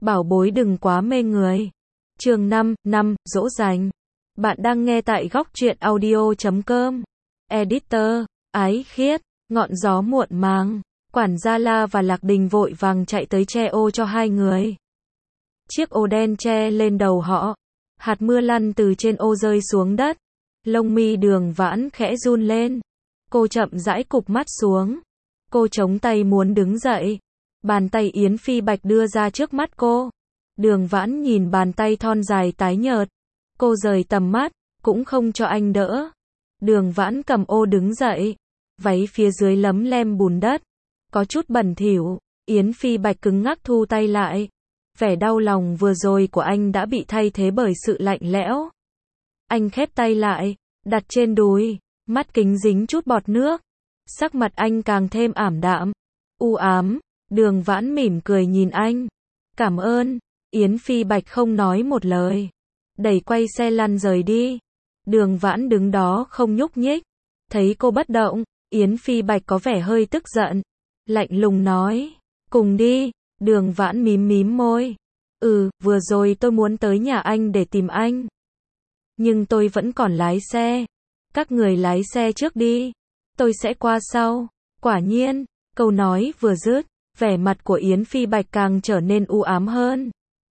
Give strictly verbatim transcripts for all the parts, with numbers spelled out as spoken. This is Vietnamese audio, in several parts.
bảo bối đừng quá mê người. Chương năm, năm, dỗ dành. Bạn đang nghe tại góc truyện audio chấm com. Editor, Ái Khiết, ngọn gió muộn màng. Quản gia La và Lạc Đình vội vàng chạy tới che ô cho hai người. Chiếc ô đen che lên đầu họ. Hạt mưa lăn từ trên ô rơi xuống đất. Lông mi Đường Vãn khẽ run lên. Cô chậm rãi cụp mắt xuống. Cô chống tay muốn đứng dậy. Bàn tay Yến Phi Bạch đưa ra trước mắt cô. Đường Vãn nhìn bàn tay thon dài tái nhợt. Cô rời tầm mắt, cũng không cho anh đỡ. Đường Vãn cầm ô đứng dậy. Váy phía dưới lấm lem bùn đất. Có chút bẩn thỉu. Yến Phi Bạch cứng ngắc thu tay lại. Vẻ đau lòng vừa rồi của anh đã bị thay thế bởi sự lạnh lẽo. Anh khép tay lại, đặt trên đùi, mắt kính dính chút bọt nước. Sắc mặt anh càng thêm ảm đạm, u ám. Đường Vãn mỉm cười nhìn anh. Cảm ơn. Yến Phi Bạch không nói một lời. Đẩy quay xe lăn rời đi. Đường Vãn đứng đó không nhúc nhích. Thấy cô bất động, Yến Phi Bạch có vẻ hơi tức giận. Lạnh lùng nói, cùng đi. Đường Vãn mím mím môi. Ừ, vừa rồi tôi muốn tới nhà anh để tìm anh. Nhưng tôi vẫn còn lái xe. Các người lái xe trước đi. Tôi sẽ qua sau. Quả nhiên, câu nói vừa dứt, vẻ mặt của Yến Phi Bạch càng trở nên u ám hơn.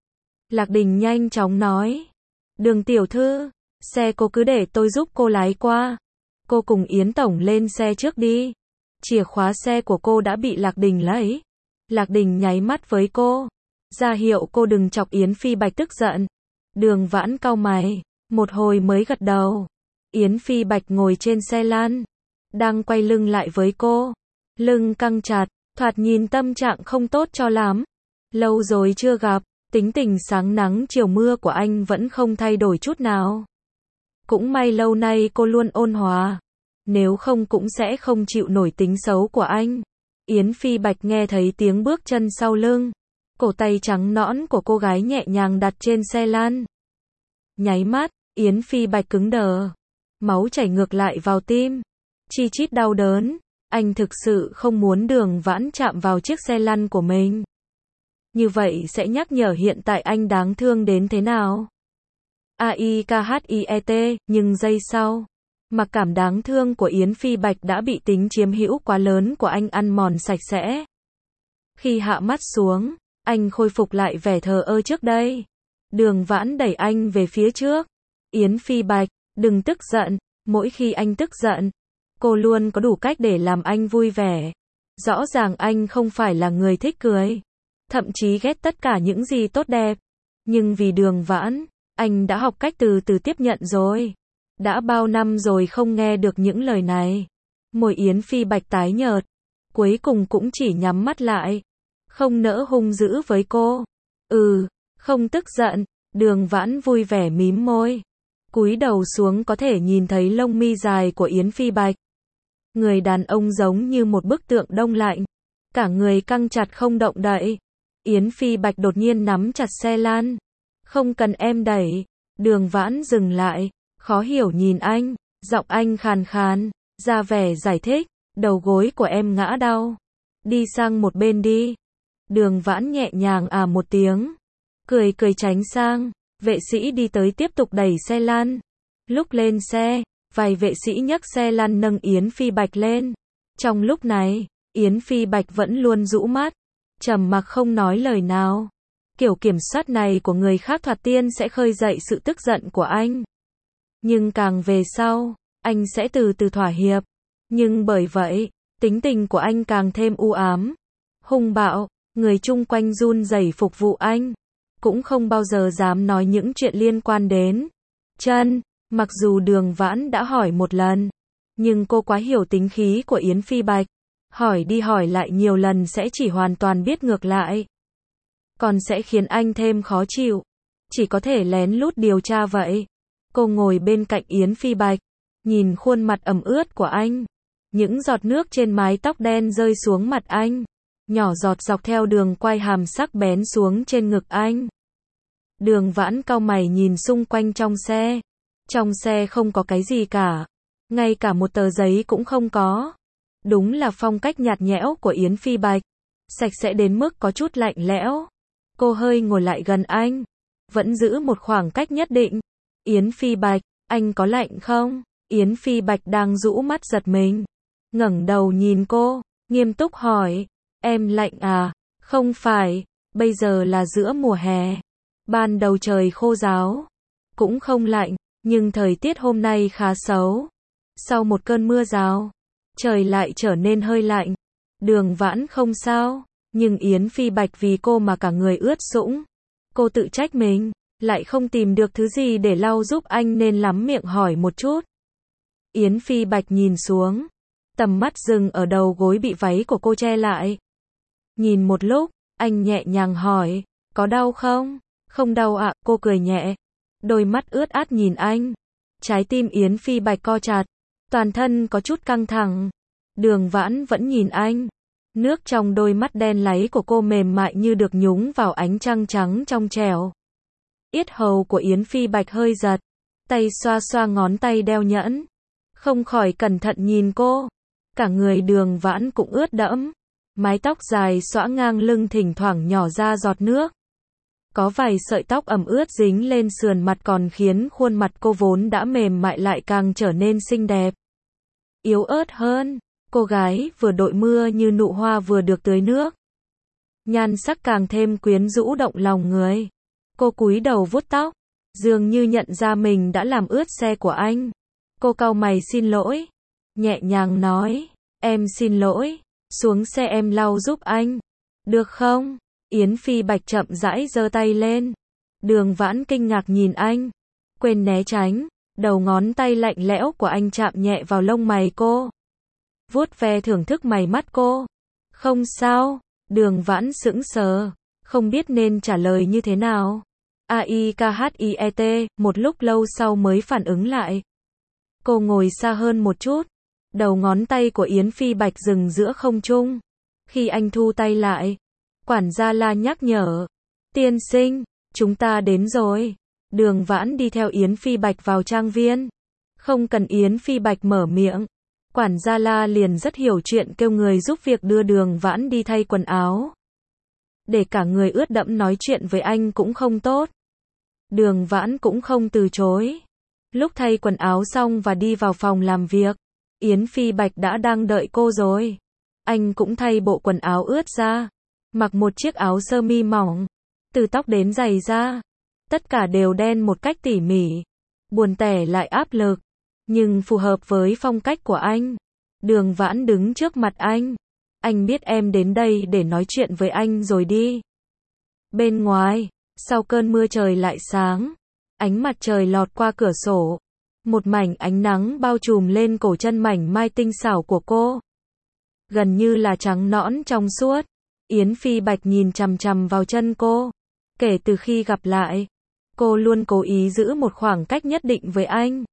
Lạc Đình nhanh chóng nói. Đường tiểu thư, xe cô cứ để tôi giúp cô lái qua. Cô cùng Yến Tổng lên xe trước đi. Chìa khóa xe của cô đã bị Lạc Đình lấy. Lạc Đình nháy mắt với cô. Ra hiệu cô đừng chọc Yến Phi Bạch tức giận. Đường Vãn cau mày. Một hồi mới gật đầu. Yến Phi Bạch ngồi trên xe lăn. Đang quay lưng lại với cô. Lưng căng chặt. Thoạt nhìn tâm trạng không tốt cho lắm. Lâu rồi chưa gặp. Tính tình sáng nắng chiều mưa của anh vẫn không thay đổi chút nào. Cũng may lâu nay cô luôn ôn hòa. Nếu không cũng sẽ không chịu nổi tính xấu của anh. Yến Phi Bạch nghe thấy tiếng bước chân sau lưng. Cổ tay trắng nõn của cô gái nhẹ nhàng đặt trên xe lăn. Nháy mắt, Yến Phi Bạch cứng đờ. Máu chảy ngược lại vào tim. Chi chít đau đớn. Anh thực sự không muốn Đường Vãn chạm vào chiếc xe lăn của mình. Như vậy sẽ nhắc nhở hiện tại anh đáng thương đến thế nào. A I K H I E T, nhưng giây sau, mặc cảm đáng thương của Yến Phi Bạch đã bị tính chiếm hữu quá lớn của anh ăn mòn sạch sẽ. Khi hạ mắt xuống, anh khôi phục lại vẻ thờ ơ trước đây. Đường Vãn đẩy anh về phía trước. Yến Phi Bạch, đừng tức giận. Mỗi khi anh tức giận, cô luôn có đủ cách để làm anh vui vẻ. Rõ ràng anh không phải là người thích cười. Thậm chí ghét tất cả những gì tốt đẹp. Nhưng vì Đường Vãn, anh đã học cách từ từ tiếp nhận rồi. Đã bao năm rồi không nghe được những lời này. Môi Yến Phi Bạch tái nhợt. Cuối cùng cũng chỉ nhắm mắt lại. Không nỡ hung dữ với cô. Ừ, không tức giận. Đường Vãn vui vẻ mím môi. Cúi đầu xuống có thể nhìn thấy lông mi dài của Yến Phi Bạch. Người đàn ông giống như một bức tượng đông lạnh. Cả người căng chặt không động đậy. Yến Phi Bạch đột nhiên nắm chặt xe lăn. Không cần em đẩy. Đường Vãn dừng lại. Khó hiểu nhìn anh. Giọng anh khàn khàn. Ra vẻ giải thích. Đầu gối của em ngã đau. Đi sang một bên đi. Đường Vãn nhẹ nhàng à một tiếng. Cười cười tránh sang. Vệ sĩ đi tới tiếp tục đẩy xe lăn. Lúc lên xe, vài vệ sĩ nhấc xe lăn nâng Yến Phi Bạch lên. Trong lúc này, Yến Phi Bạch vẫn luôn rũ mắt. Trầm mặc không nói lời nào. Kiểu kiểm soát này của người khác thoạt tiên sẽ khơi dậy sự tức giận của anh. Nhưng càng về sau, anh sẽ từ từ thỏa hiệp. Nhưng bởi vậy, tính tình của anh càng thêm u ám, hung bạo. Người chung quanh run rẩy phục vụ anh. Cũng không bao giờ dám nói những chuyện liên quan đến chân. Mặc dù Đường Vãn đã hỏi một lần. Nhưng cô quá hiểu tính khí của Yến Phi Bạch. Hỏi đi hỏi lại nhiều lần sẽ chỉ hoàn toàn biết ngược lại. Còn sẽ khiến anh thêm khó chịu. Chỉ có thể lén lút điều tra vậy. Cô ngồi bên cạnh Yến Phi Bạch. Nhìn khuôn mặt ẩm ướt của anh. Những giọt nước trên mái tóc đen rơi xuống mặt anh. Nhỏ giọt dọc theo đường quai hàm sắc bén xuống trên ngực anh. Đường Vãn cau mày nhìn xung quanh trong xe. Trong xe không có cái gì cả. Ngay cả một tờ giấy cũng không có. Đúng là phong cách nhạt nhẽo của Yến Phi Bạch. Sạch sẽ đến mức có chút lạnh lẽo. Cô hơi ngồi lại gần anh, vẫn giữ một khoảng cách nhất định. Yến Phi Bạch, anh có lạnh không? Yến Phi Bạch đang rũ mắt giật mình, ngẩng đầu nhìn cô, nghiêm túc hỏi, em lạnh à? Không phải, bây giờ là giữa mùa hè. Ban đầu trời khô ráo, cũng không lạnh, nhưng thời tiết hôm nay khá xấu. Sau một cơn mưa rào, trời lại trở nên hơi lạnh. Đường Vãn không sao, nhưng Yến Phi Bạch vì cô mà cả người ướt sũng. Cô tự trách mình, lại không tìm được thứ gì để lau giúp anh nên lắm miệng hỏi một chút. Yến Phi Bạch nhìn xuống, tầm mắt dừng ở đầu gối bị váy của cô che lại. Nhìn một lúc, anh nhẹ nhàng hỏi, có đau không? Không đau ạ, cô cười nhẹ. Đôi mắt ướt át nhìn anh. Trái tim Yến Phi Bạch co chặt, toàn thân có chút căng thẳng. Đường Vãn vẫn nhìn anh. Nước trong đôi mắt đen láy của cô mềm mại như được nhúng vào ánh trăng trắng trong trẻo. Yết hầu của Yến Phi Bạch hơi giật, tay xoa xoa ngón tay đeo nhẫn. Không khỏi cẩn thận nhìn cô. Cả người Đường Vãn cũng ướt đẫm. Mái tóc dài xõa ngang lưng thỉnh thoảng nhỏ ra giọt nước. Có vài sợi tóc ẩm ướt dính lên sườn mặt còn khiến khuôn mặt cô vốn đã mềm mại lại càng trở nên xinh đẹp. Yếu ớt hơn, cô gái vừa đội mưa như nụ hoa vừa được tưới nước. Nhan sắc càng thêm quyến rũ động lòng người. Cô cúi đầu vuốt tóc, dường như nhận ra mình đã làm ướt xe của anh. Cô cau mày xin lỗi, nhẹ nhàng nói, em xin lỗi, xuống xe em lau giúp anh, được không? Yến Phi Bạch chậm rãi giơ tay lên. Đường Vãn kinh ngạc nhìn anh, quên né tránh, đầu ngón tay lạnh lẽo của anh chạm nhẹ vào lông mày cô. Vuốt ve thưởng thức mày mắt cô. Không sao, Đường Vãn sững sờ, không biết nên trả lời như thế nào. A I K H I E T, một lúc lâu sau mới phản ứng lại. Cô ngồi xa hơn một chút, đầu ngón tay của Yến Phi Bạch dừng giữa không trung. Khi anh thu tay lại, quản gia La nhắc nhở, tiên sinh, chúng ta đến rồi. Đường Vãn đi theo Yến Phi Bạch vào trang viên. Không cần Yến Phi Bạch mở miệng, quản gia La liền rất hiểu chuyện kêu người giúp việc đưa Đường Vãn đi thay quần áo. Để cả người ướt đẫm nói chuyện với anh cũng không tốt. Đường Vãn cũng không từ chối. Lúc thay quần áo xong và đi vào phòng làm việc, Yến Phi Bạch đã đang đợi cô rồi. Anh cũng thay bộ quần áo ướt ra, mặc một chiếc áo sơ mi mỏng, từ tóc đến giày da, tất cả đều đen một cách tỉ mỉ, buồn tẻ lại áp lực, nhưng phù hợp với phong cách của anh. Đường Vãn đứng trước mặt anh. Anh biết em đến đây để nói chuyện với anh rồi đi. Bên ngoài, sau cơn mưa trời lại sáng. Ánh mặt trời lọt qua cửa sổ. Một mảnh ánh nắng bao trùm lên cổ chân mảnh mai tinh xảo của cô. Gần như là trắng nõn trong suốt. Yến Phi Bạch nhìn chằm chằm vào chân cô. Kể từ khi gặp lại, cô luôn cố ý giữ một khoảng cách nhất định với anh.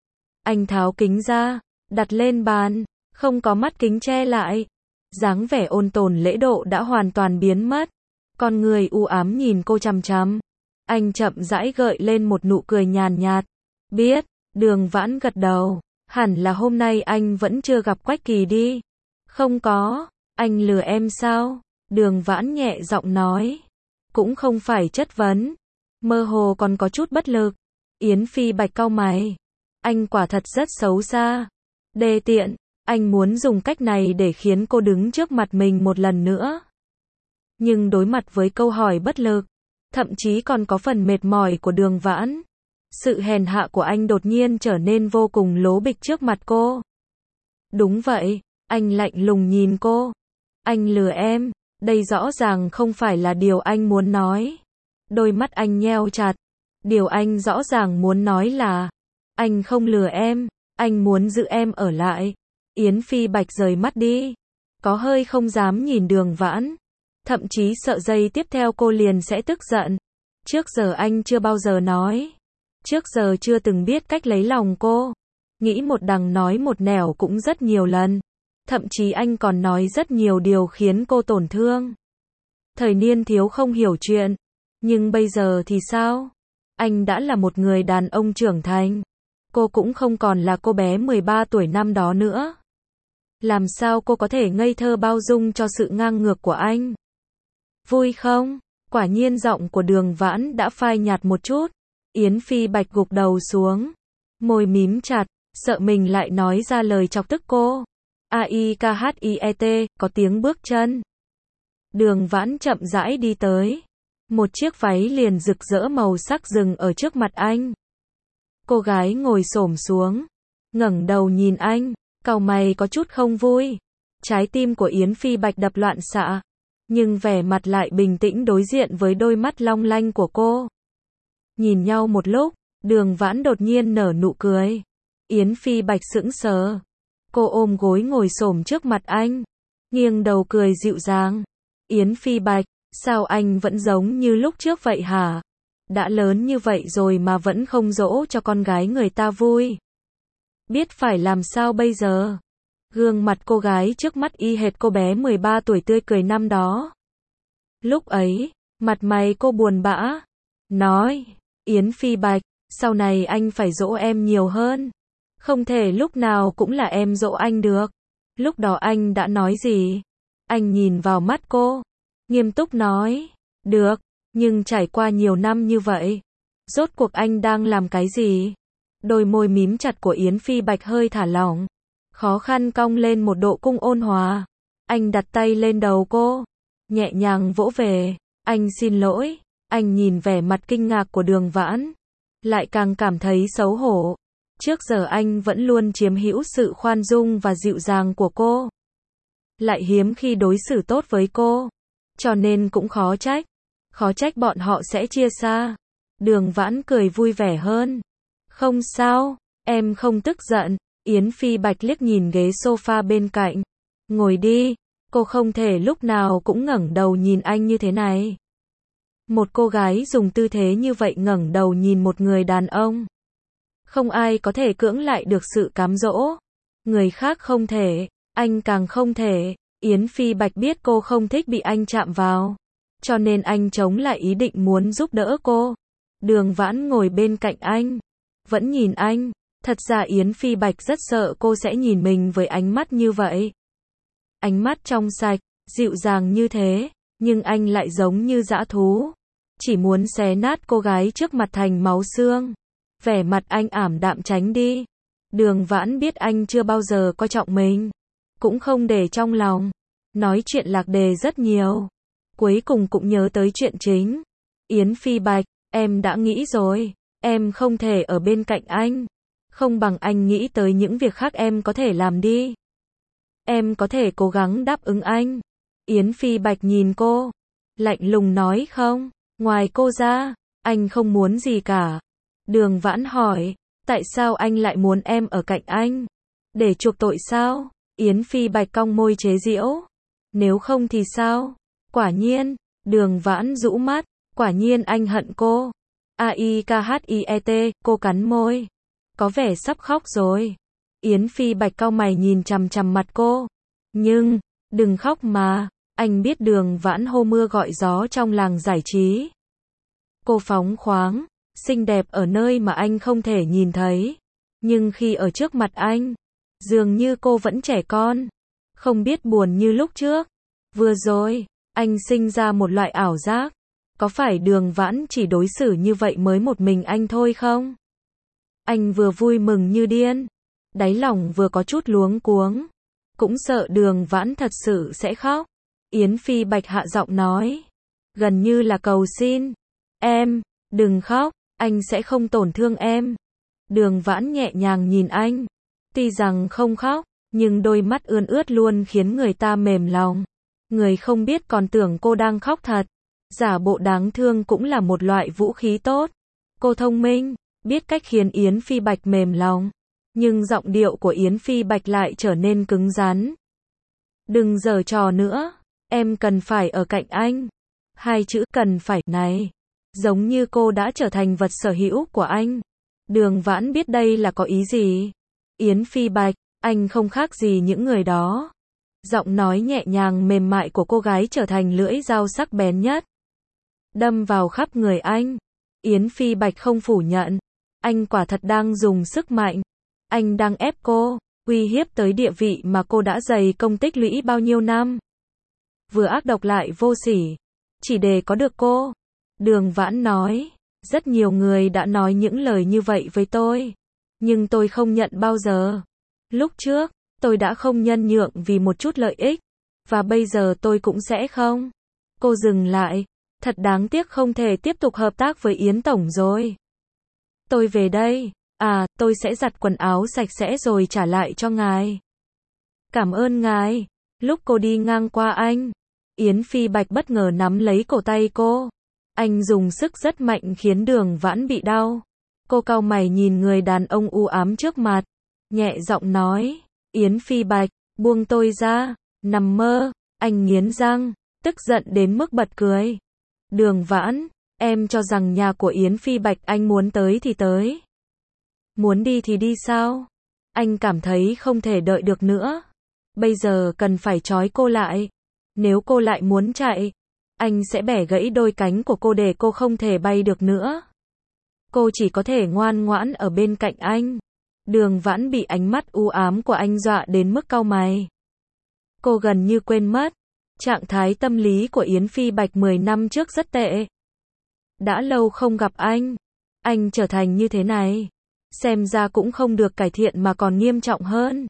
Anh tháo kính ra, đặt lên bàn, không có mắt kính che lại. Dáng vẻ ôn tồn lễ độ đã hoàn toàn biến mất. Con người u ám nhìn cô chằm chằm. Anh chậm rãi gợi lên một nụ cười nhàn nhạt. Biết, Đường Vãn gật đầu. Hẳn là hôm nay anh vẫn chưa gặp Quách Kỳ đi. Không có, anh lừa em sao? Đường Vãn nhẹ giọng nói. Cũng không phải chất vấn. Mơ hồ còn có chút bất lực. Yến Phi Bạch cau mày. Anh quả thật rất xấu xa. Đê tiện. Anh muốn dùng cách này để khiến cô đứng trước mặt mình một lần nữa. Nhưng đối mặt với câu hỏi bất lực, thậm chí còn có phần mệt mỏi của Đường Vãn, sự hèn hạ của anh đột nhiên trở nên vô cùng lố bịch trước mặt cô. Đúng vậy, anh lạnh lùng nhìn cô. Anh lừa em, đây rõ ràng không phải là điều anh muốn nói. Đôi mắt anh nheo chặt. Điều anh rõ ràng muốn nói là, anh không lừa em, anh muốn giữ em ở lại. Yến Phi Bạch rời mắt đi, có hơi không dám nhìn Đường Vãn, thậm chí sợ giây tiếp theo cô liền sẽ tức giận. Trước giờ anh chưa bao giờ nói, trước giờ chưa từng biết cách lấy lòng cô, nghĩ một đằng nói một nẻo cũng rất nhiều lần, thậm chí anh còn nói rất nhiều điều khiến cô tổn thương. Thời niên thiếu không hiểu chuyện, nhưng bây giờ thì sao? Anh đã là một người đàn ông trưởng thành, cô cũng không còn là cô bé mười ba tuổi năm đó nữa. Làm sao cô có thể ngây thơ bao dung cho sự ngang ngược của anh? Vui không? Quả nhiên giọng của Đường Vãn đã phai nhạt một chút. Yến Phi Bạch gục đầu xuống, môi mím chặt, sợ mình lại nói ra lời chọc tức cô. A I K H I E T, có tiếng bước chân. Đường Vãn chậm rãi đi tới. Một chiếc váy liền rực rỡ màu sắc dừng ở trước mặt anh. Cô gái ngồi xổm xuống, ngẩng đầu nhìn anh, cau mày có chút không vui. Trái tim của Yến Phi Bạch đập loạn xạ, nhưng vẻ mặt lại bình tĩnh đối diện với đôi mắt long lanh của cô. Nhìn nhau một lúc, Đường Vãn đột nhiên nở nụ cười. Yến Phi Bạch sững sờ. Cô ôm gối ngồi xổm trước mặt anh, nghiêng đầu cười dịu dàng. Yến Phi Bạch, sao anh vẫn giống như lúc trước vậy hả? Đã lớn như vậy rồi mà vẫn không dỗ cho con gái người ta vui. Biết phải làm sao bây giờ? Gương mặt cô gái trước mắt y hệt cô bé mười ba tuổi tươi cười năm đó. Lúc ấy, mặt mày cô buồn bã. Nói, Yến Phi Bạch, sau này anh phải dỗ em nhiều hơn. Không thể lúc nào cũng là em dỗ anh được. Lúc đó anh đã nói gì? Anh nhìn vào mắt cô, nghiêm túc nói, được, nhưng trải qua nhiều năm như vậy, rốt cuộc anh đang làm cái gì? Đôi môi mím chặt của Yến Phi Bạch hơi thả lỏng, khó khăn cong lên một độ cung ôn hòa. Anh đặt tay lên đầu cô, nhẹ nhàng vỗ về. Anh xin lỗi. Anh nhìn vẻ mặt kinh ngạc của Đường Vãn, lại càng cảm thấy xấu hổ. Trước giờ anh vẫn luôn chiếm hữu sự khoan dung và dịu dàng của cô, lại hiếm khi đối xử tốt với cô, cho nên cũng khó trách. Khó trách bọn họ sẽ chia xa. Đường Vãn cười vui vẻ hơn. Không sao, em không tức giận. Yến Phi Bạch liếc nhìn ghế sofa bên cạnh. Ngồi đi. Cô không thể lúc nào cũng ngẩng đầu nhìn anh như thế này. Một cô gái dùng tư thế như vậy ngẩng đầu nhìn một người đàn ông, không ai có thể cưỡng lại được sự cám dỗ. Người khác không thể, anh càng không thể. Yến Phi Bạch biết cô không thích bị anh chạm vào, cho nên anh chống lại ý định muốn giúp đỡ cô. Đường Vãn ngồi bên cạnh anh, vẫn nhìn anh. Thật ra Yến Phi Bạch rất sợ cô sẽ nhìn mình với ánh mắt như vậy. Ánh mắt trong sạch, dịu dàng như thế, nhưng anh lại giống như dã thú, chỉ muốn xé nát cô gái trước mặt thành máu xương. Vẻ mặt anh ảm đạm tránh đi. Đường Vãn biết anh chưa bao giờ coi trọng mình, cũng không để trong lòng. Nói chuyện lạc đề rất nhiều, cuối cùng cũng nhớ tới chuyện chính. Yến Phi Bạch, em đã nghĩ rồi, em không thể ở bên cạnh anh. Không bằng anh nghĩ tới những việc khác em có thể làm đi. Em có thể cố gắng đáp ứng anh. Yến Phi Bạch nhìn cô, lạnh lùng nói không, ngoài cô ra, anh không muốn gì cả. Đường Vãn hỏi, tại sao anh lại muốn em ở cạnh anh? Để chuộc tội sao? Yến Phi Bạch cong môi chế giễu. Nếu không thì sao? Quả nhiên, Đường Vãn rũ mắt, quả nhiên anh hận cô. A I K H I E T, cô cắn môi, có vẻ sắp khóc rồi. Yến Phi Bạch cau mày nhìn chằm chằm mặt cô. Nhưng, đừng khóc mà, anh biết Đường Vãn hô mưa gọi gió trong làng giải trí. Cô phóng khoáng, xinh đẹp ở nơi mà anh không thể nhìn thấy. Nhưng khi ở trước mặt anh, dường như cô vẫn trẻ con, không biết buồn như lúc trước. Vừa rồi, anh sinh ra một loại ảo giác. Có phải Đường Vãn chỉ đối xử như vậy mới một mình anh thôi không? Anh vừa vui mừng như điên, đáy lòng vừa có chút luống cuống, cũng sợ Đường Vãn thật sự sẽ khóc. Yến Phi Bạch hạ giọng nói, gần như là cầu xin, em, đừng khóc, anh sẽ không tổn thương em. Đường Vãn nhẹ nhàng nhìn anh, tuy rằng không khóc, nhưng đôi mắt ươn ướt luôn khiến người ta mềm lòng. Người không biết còn tưởng cô đang khóc thật. Giả bộ đáng thương cũng là một loại vũ khí tốt. Cô thông minh, biết cách khiến Yến Phi Bạch mềm lòng, nhưng giọng điệu của Yến Phi Bạch lại trở nên cứng rắn. Đừng giở trò nữa, em cần phải ở cạnh anh. Hai chữ cần phải này, giống như cô đã trở thành vật sở hữu của anh. Đường Vãn biết đây là có ý gì. Yến Phi Bạch, anh không khác gì những người đó. Giọng nói nhẹ nhàng mềm mại của cô gái trở thành lưỡi dao sắc bén nhất, đâm vào khắp người anh. Yến Phi Bạch không phủ nhận, anh quả thật đang dùng sức mạnh. Anh đang ép cô, uy hiếp tới địa vị mà cô đã dày công tích lũy bao nhiêu năm. Vừa ác độc lại vô sỉ. chỉ để có được cô. Đường Vãn nói, rất nhiều người đã nói những lời như vậy với tôi, nhưng tôi không nhận bao giờ. Lúc trước, tôi đã không nhân nhượng vì một chút lợi ích, và bây giờ tôi cũng sẽ không. Cô dừng lại, thật đáng tiếc không thể tiếp tục hợp tác với Yến Tổng rồi. Tôi về đây, à, tôi sẽ giặt quần áo sạch sẽ rồi trả lại cho ngài. Cảm ơn ngài. Lúc cô đi ngang qua anh, Yến Phi Bạch bất ngờ nắm lấy cổ tay cô. Anh dùng sức rất mạnh khiến Đường Vãn bị đau. Cô cau mày nhìn người đàn ông u ám trước mặt, nhẹ giọng nói, Yến Phi Bạch, buông tôi ra. Nằm mơ. Anh nghiến răng, tức giận đến mức bật cười. Đường Vãn, em cho rằng nhà của Yến Phi Bạch anh muốn tới thì tới. Muốn đi thì đi sao? Anh cảm thấy không thể đợi được nữa. Bây giờ cần phải trói cô lại. Nếu cô lại muốn chạy, anh sẽ bẻ gãy đôi cánh của cô để cô không thể bay được nữa. Cô chỉ có thể ngoan ngoãn ở bên cạnh anh. Đường Vãn bị ánh mắt u ám của anh dọa đến mức cau mày. Cô gần như quên mất, trạng thái tâm lý của Yến Phi Bạch mười năm trước rất tệ. Đã lâu không gặp anh, anh trở thành như thế này, xem ra cũng không được cải thiện mà còn nghiêm trọng hơn.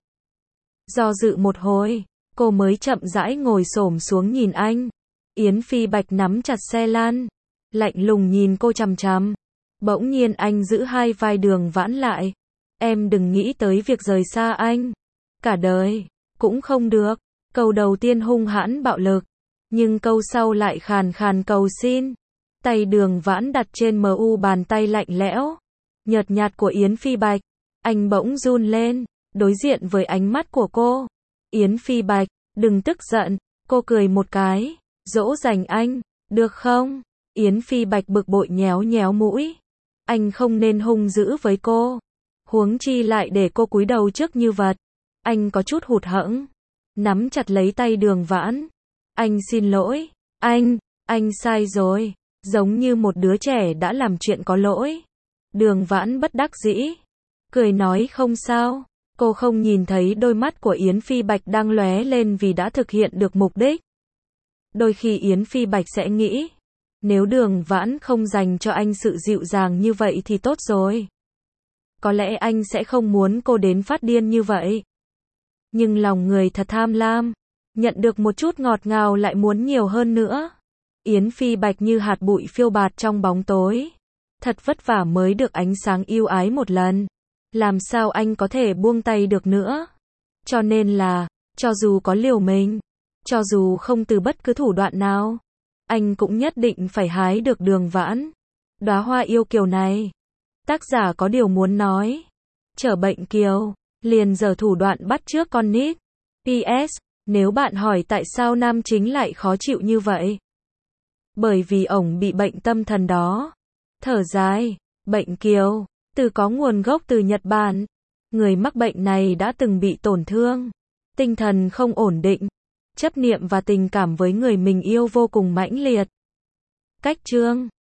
Do dự một hồi, cô mới chậm rãi ngồi xổm xuống nhìn anh. Yến Phi Bạch nắm chặt xe lan, lạnh lùng nhìn cô chằm chằm. Bỗng nhiên anh giữ hai vai Đường Vãn lại. Em đừng nghĩ tới việc rời xa anh. Cả đời, cũng không được. Câu đầu tiên hung hãn bạo lực, nhưng câu sau lại khàn khàn cầu xin. Tay Đường Vãn đặt trên mờ u bàn tay lạnh lẽo, nhợt nhạt của Yến Phi Bạch. Anh bỗng run lên, đối diện với ánh mắt của cô. Yến Phi Bạch, đừng tức giận. Cô cười một cái, dỗ dành anh, được không? Yến Phi Bạch bực bội nhéo nhéo mũi. Anh không nên hung dữ với cô. Huống chi lại để cô cúi đầu trước như vật. Anh có chút hụt hẫng, nắm chặt lấy tay Đường Vãn. Anh xin lỗi, anh, anh sai rồi. Giống như một đứa trẻ đã làm chuyện có lỗi. Đường Vãn bất đắc dĩ, cười nói không sao. Cô không nhìn thấy đôi mắt của Yến Phi Bạch đang lóe lên vì đã thực hiện được mục đích. Đôi khi Yến Phi Bạch sẽ nghĩ, nếu Đường Vãn không dành cho anh sự dịu dàng như vậy thì tốt rồi. Có lẽ anh sẽ không muốn cô đến phát điên như vậy. Nhưng lòng người thật tham lam, nhận được một chút ngọt ngào lại muốn nhiều hơn nữa. Yến Phi Bạch như hạt bụi phiêu bạt trong bóng tối. Thật vất vả mới được ánh sáng yêu ái một lần. Làm sao anh có thể buông tay được nữa? Cho nên là, cho dù có liều mình, cho dù không từ bất cứ thủ đoạn nào, anh cũng nhất định phải hái được Đường Vãn. Đóa hoa yêu kiều này. Tác giả có điều muốn nói. Trở bệnh kiều, liền giở thủ đoạn bắt chước con nít. pê ét, nếu bạn hỏi tại sao nam chính lại khó chịu như vậy? Bởi vì ổng bị bệnh tâm thần đó. Thở dài, bệnh kiều, từ có nguồn gốc từ Nhật Bản. Người mắc bệnh này đã từng bị tổn thương, tinh thần không ổn định, chấp niệm và tình cảm với người mình yêu vô cùng mãnh liệt. Cách chương